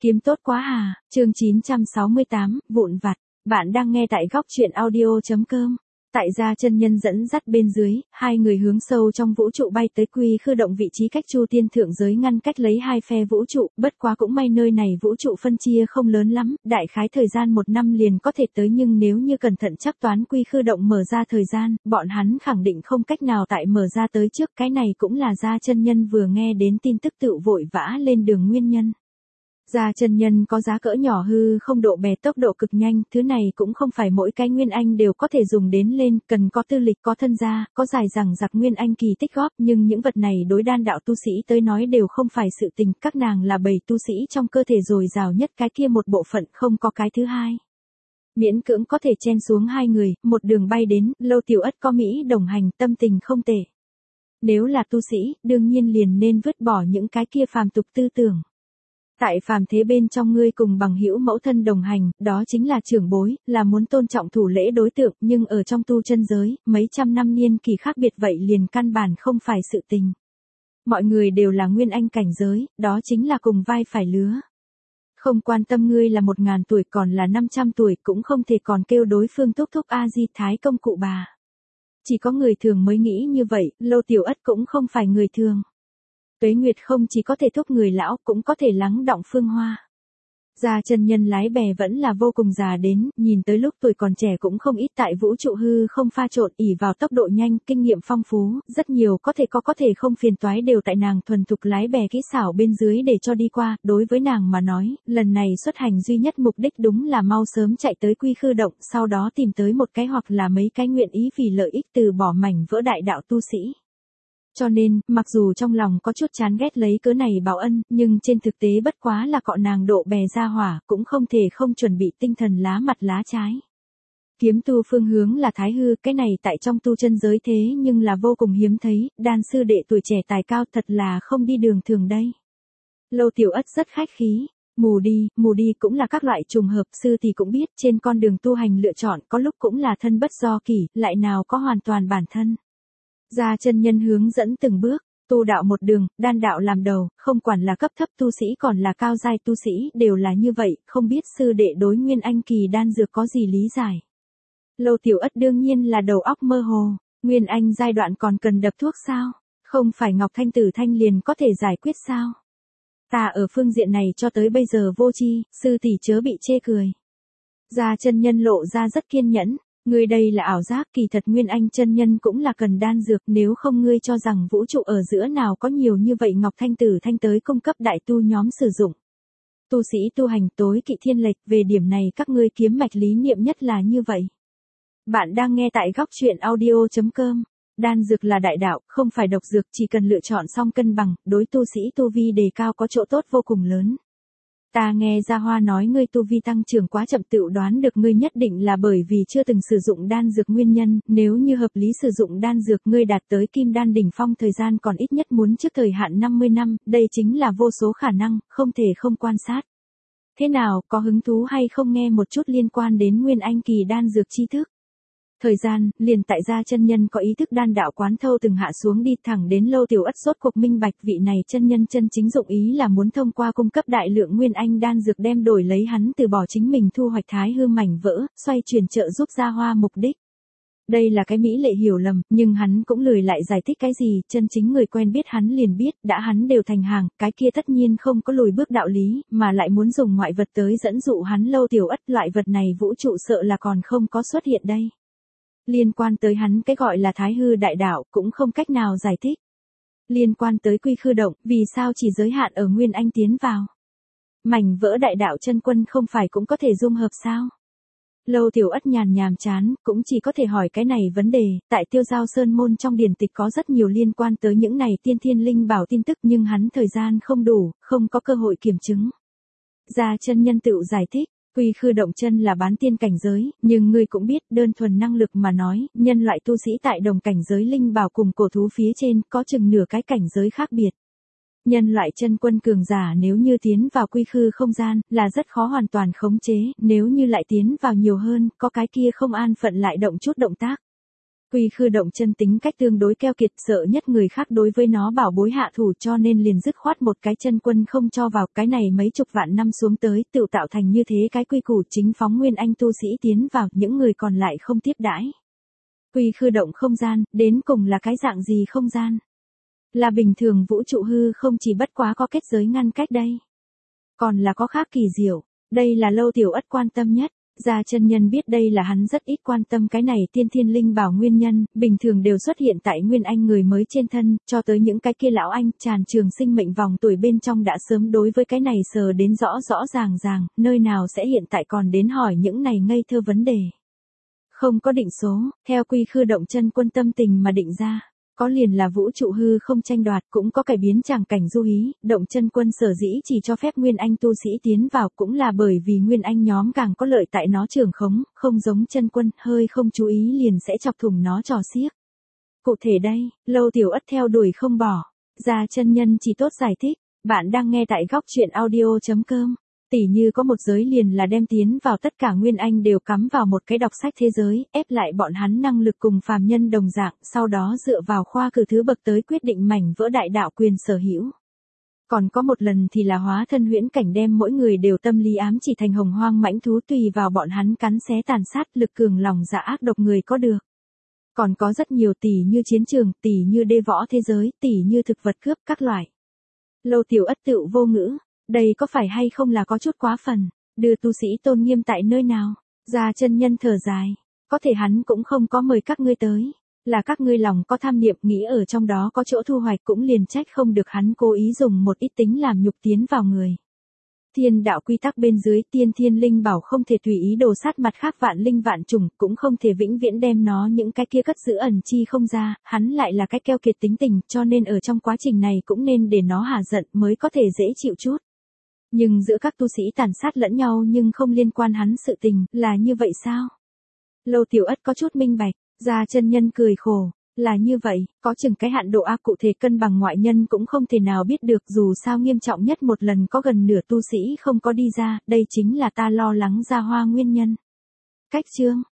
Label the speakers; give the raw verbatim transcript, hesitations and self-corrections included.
Speaker 1: Kiếm tốt quá à, chương chín trăm sáu mươi tám, vụn vặt. Bạn đang nghe tại góc truyện audio.com. Tại gia chân nhân dẫn dắt bên dưới, hai người hướng sâu trong vũ trụ bay tới Quy Khư Động, vị trí cách Chu Tiên thượng giới ngăn cách lấy hai phe vũ trụ, bất quá cũng may nơi này vũ trụ phân chia không lớn lắm, đại khái thời gian một năm liền có thể tới, nhưng nếu như cẩn thận chắc toán Quy Khư Động mở ra thời gian, bọn hắn khẳng định không cách nào tại mở ra tới trước, cái này cũng là gia chân nhân vừa nghe đến tin tức tự vội vã lên đường nguyên nhân. Gia chân nhân có giá cỡ nhỏ hư không độ bè tốc độ cực nhanh, thứ này cũng không phải mỗi cái nguyên anh đều có thể dùng đến lên, cần có tư lịch, có thân gia, có dài dằng dặc nguyên anh kỳ tích góp, nhưng những vật này đối đan đạo tu sĩ tới nói đều không phải sự tình, các nàng là bầy tu sĩ trong cơ thể dồi dào nhất, cái kia một bộ phận không có cái thứ hai. Miễn cưỡng có thể chen xuống hai người, một đường bay đến, Lâu Tiểu Ất có Mỹ đồng hành, tâm tình không tệ. Nếu là tu sĩ, đương nhiên liền nên vứt bỏ những cái kia phàm tục tư tưởng. Tại phàm thế bên trong ngươi cùng bằng hữu mẫu thân đồng hành, đó chính là trưởng bối, là muốn tôn trọng thủ lễ đối tượng, nhưng ở trong tu chân giới, mấy trăm năm niên kỳ khác biệt vậy liền căn bản không phải sự tình. Mọi người đều là nguyên anh cảnh giới, đó chính là cùng vai phải lứa. Không quan tâm ngươi là một ngàn tuổi còn là năm trăm tuổi, cũng không thể còn kêu đối phương thúc thúc A Di Thái công cụ bà. Chỉ có người thường mới nghĩ như vậy, Lâu Tiểu Ất cũng không phải người thường. Tuế Nguyệt không chỉ có thể thúc người lão, cũng có thể lắng đọng phương hoa. Gia chân nhân lái bè vẫn là vô cùng già đến, nhìn tới lúc tuổi còn trẻ cũng không ít tại vũ trụ hư không pha trộn, ỷ vào tốc độ nhanh, kinh nghiệm phong phú, rất nhiều có thể có có thể không phiền toái đều tại nàng thuần thục lái bè kỹ xảo bên dưới để cho đi qua. Đối với nàng mà nói, lần này xuất hành duy nhất mục đích đúng là mau sớm chạy tới Quy Khư Động, sau đó tìm tới một cái hoặc là mấy cái nguyện ý vì lợi ích từ bỏ mảnh vỡ đại đạo tu sĩ. Cho nên, mặc dù trong lòng có chút chán ghét lấy cớ này báo ân, nhưng trên thực tế bất quá là cọ nàng độ bè ra hỏa, cũng không thể không chuẩn bị tinh thần lá mặt lá trái. Kiếm tu phương hướng là Thái Hư, cái này tại trong tu chân giới thế nhưng là vô cùng hiếm thấy, đan sư đệ tuổi trẻ tài cao thật là không đi đường thường đây. Lâu Tiểu Ất rất khách khí, mù đi, mù đi cũng là các loại trùng hợp, sư thì cũng biết trên con đường tu hành lựa chọn có lúc cũng là thân bất do kỷ, lại nào có hoàn toàn bản thân. Gia chân nhân hướng dẫn từng bước, tu đạo một đường, đan đạo làm đầu, không quản là cấp thấp tu sĩ còn là cao giai tu sĩ đều là như vậy, không biết sư đệ đối nguyên anh kỳ đan dược có gì lý giải. Lâu Tiểu Ất đương nhiên là đầu óc mơ hồ, nguyên anh giai đoạn còn cần đập thuốc sao, không phải Ngọc Thanh Tử Thanh liền có thể giải quyết sao. Ta ở phương diện này cho tới bây giờ vô tri, sư tỷ chớ bị chê cười. Gia chân nhân lộ ra rất kiên nhẫn. Ngươi đây là ảo giác, kỳ thật nguyên anh chân nhân cũng là cần đan dược, nếu không ngươi cho rằng vũ trụ ở giữa nào có nhiều như vậy Ngọc Thanh Tử Thanh tới cung cấp đại tu nhóm sử dụng. Tu sĩ tu hành tối kỵ thiên lệch, về điểm này các ngươi kiếm mạch lý niệm nhất là như vậy. Bạn đang nghe tại góc truyện audio.com. Đan dược là đại đạo, không phải độc dược, chỉ cần lựa chọn xong cân bằng, đối tu sĩ tu vi đề cao có chỗ tốt vô cùng lớn. Ta nghe Gia Hoa nói ngươi tu vi tăng trưởng quá chậm, tự đoán được ngươi nhất định là bởi vì chưa từng sử dụng đan dược nguyên nhân, nếu như hợp lý sử dụng đan dược ngươi đạt tới kim đan đỉnh phong thời gian còn ít nhất muốn trước thời hạn năm mươi năm, đây chính là vô số khả năng, không thể không quan sát. Thế nào, có hứng thú hay không nghe một chút liên quan đến nguyên anh kỳ đan dược tri thức? Thời gian, liền tại gia chân nhân có ý thức đan đạo quán thâu từng hạ xuống đi thẳng đến Lâu Tiểu Ất sốt cuộc minh bạch vị này chân nhân chân chính dụng ý là muốn thông qua cung cấp đại lượng nguyên anh đan dược đem đổi lấy hắn từ bỏ chính mình thu hoạch Thái Hư mảnh vỡ, xoay chuyển trợ giúp Gia Hoa mục đích. Đây là cái mỹ lệ hiểu lầm, nhưng hắn cũng lười lại giải thích cái gì, chân chính người quen biết hắn liền biết, đã hắn đều thành hàng, cái kia tất nhiên không có lùi bước đạo lý, mà lại muốn dùng ngoại vật tới dẫn dụ hắn. Lâu Tiểu Ất loại vật này vũ trụ sợ là còn không có xuất hiện đây. Liên quan tới hắn cái gọi là Thái Hư đại đạo cũng không cách nào giải thích. Liên quan tới Quy Khư Động, vì sao chỉ giới hạn ở nguyên anh tiến vào? Mảnh vỡ đại đạo chân quân không phải cũng có thể dung hợp sao? Lâu Tiểu Ất nhàn nhàm chán, cũng chỉ có thể hỏi cái này vấn đề, tại Tiêu Giao Sơn môn trong điển tịch có rất nhiều liên quan tới những này tiên thiên linh bảo tin tức, nhưng hắn thời gian không đủ, không có cơ hội kiểm chứng. Gia chân nhân tự giải thích. Quy Khư Động chân là bán tiên cảnh giới, nhưng ngươi cũng biết, đơn thuần năng lực mà nói, nhân loại tu sĩ tại đồng cảnh giới linh bảo cùng cổ thú phía trên, có chừng nửa cái cảnh giới khác biệt. Nhân loại chân quân cường giả nếu như tiến vào quy khư không gian, là rất khó hoàn toàn khống chế, nếu như lại tiến vào nhiều hơn, có cái kia không an phận lại động chút động tác. Quy Khư Động Chân tính cách tương đối keo kiệt, sợ nhất người khác đối với nó bảo bối hạ thủ, cho nên liền dứt khoát một cái chân quân không cho vào. Cái này mấy chục vạn năm xuống tới tự tạo thành như thế cái quy củ, chính phóng nguyên anh tu sĩ tiến vào, những người còn lại không tiếp đãi. Quy Khư Động không gian, đến cùng là cái dạng gì không gian? Là bình thường vũ trụ hư không, chỉ bất quá có kết giới ngăn cách đây. Còn là có khác kỳ diệu, đây là Lâu Tiểu Ất quan tâm nhất. Gia chân nhân biết đây là hắn rất ít quan tâm cái này tiên thiên linh bảo nguyên nhân, bình thường đều xuất hiện tại nguyên anh người mới trên thân, cho tới những cái kia lão anh tràn trường sinh mệnh vòng tuổi bên trong đã sớm đối với cái này sờ đến rõ rõ ràng ràng, nơi nào sẽ hiện tại còn đến hỏi những này ngây thơ vấn đề. Không có định số, theo Quy Khư Động chân quân tâm tình mà định ra. Có liền là vũ trụ hư không tranh đoạt, cũng có cải biến tràng cảnh du hí. Động chân quân sở dĩ chỉ cho phép nguyên anh tu sĩ tiến vào, cũng là bởi vì nguyên anh nhóm càng có lợi tại nó trưởng khống, không giống chân quân, hơi không chú ý liền sẽ chọc thủng nó trò xiếc. Cụ thể đây, Lâu Tiểu Ất theo đuổi không bỏ. Gia chân nhân chỉ tốt giải thích. Bạn đang nghe tại góc truyện audio chấm com. Tỉ như có một giới liền là đem tiến vào tất cả nguyên anh đều cắm vào một cái đọc sách thế giới, ép lại bọn hắn năng lực cùng phàm nhân đồng dạng, sau đó dựa vào khoa cử thứ bậc tới quyết định mảnh vỡ đại đạo quyền sở hữu. Còn có một lần thì là hóa thân huyễn cảnh, đem mỗi người đều tâm lý ám chỉ thành hồng hoang mãnh thú, tùy vào bọn hắn cắn xé tàn sát, lực cường lòng dạ ác độc người có được. Còn có rất nhiều, tỉ như chiến trường, tỉ như đê võ thế giới, tỉ như thực vật cướp các loại. Lâu Tiểu Ất tựu vô ngữ. Đây có phải hay không là có chút quá phần, đưa tu sĩ tôn nghiêm tại nơi nào? Gia chân nhân thở dài, có thể hắn cũng không có mời các ngươi tới, là các ngươi lòng có tham niệm, nghĩ ở trong đó có chỗ thu hoạch, cũng liền trách không được hắn cố ý dùng một ít tính làm nhục tiến vào người. Thiên đạo quy tắc bên dưới, tiên thiên linh bảo không thể tùy ý đồ sát mặt khác vạn linh vạn trùng, cũng không thể vĩnh viễn đem nó những cái kia cất giữ ẩn chi không ra, hắn lại là cái keo kiệt tính tình, cho nên ở trong quá trình này cũng nên để nó hả giận mới có thể dễ chịu chút. Nhưng giữa các tu sĩ tàn sát lẫn nhau nhưng không liên quan hắn sự tình, là như vậy sao? Lâu Tiểu Ất có chút minh bạch, Gia chân nhân cười khổ, là như vậy, có chừng cái hạn độ a, cụ thể cân bằng ngoại nhân cũng không thể nào biết được, dù sao nghiêm trọng nhất một lần có gần nửa tu sĩ không có đi ra, đây chính là ta lo lắng Gia Hoa nguyên nhân. Cách chương,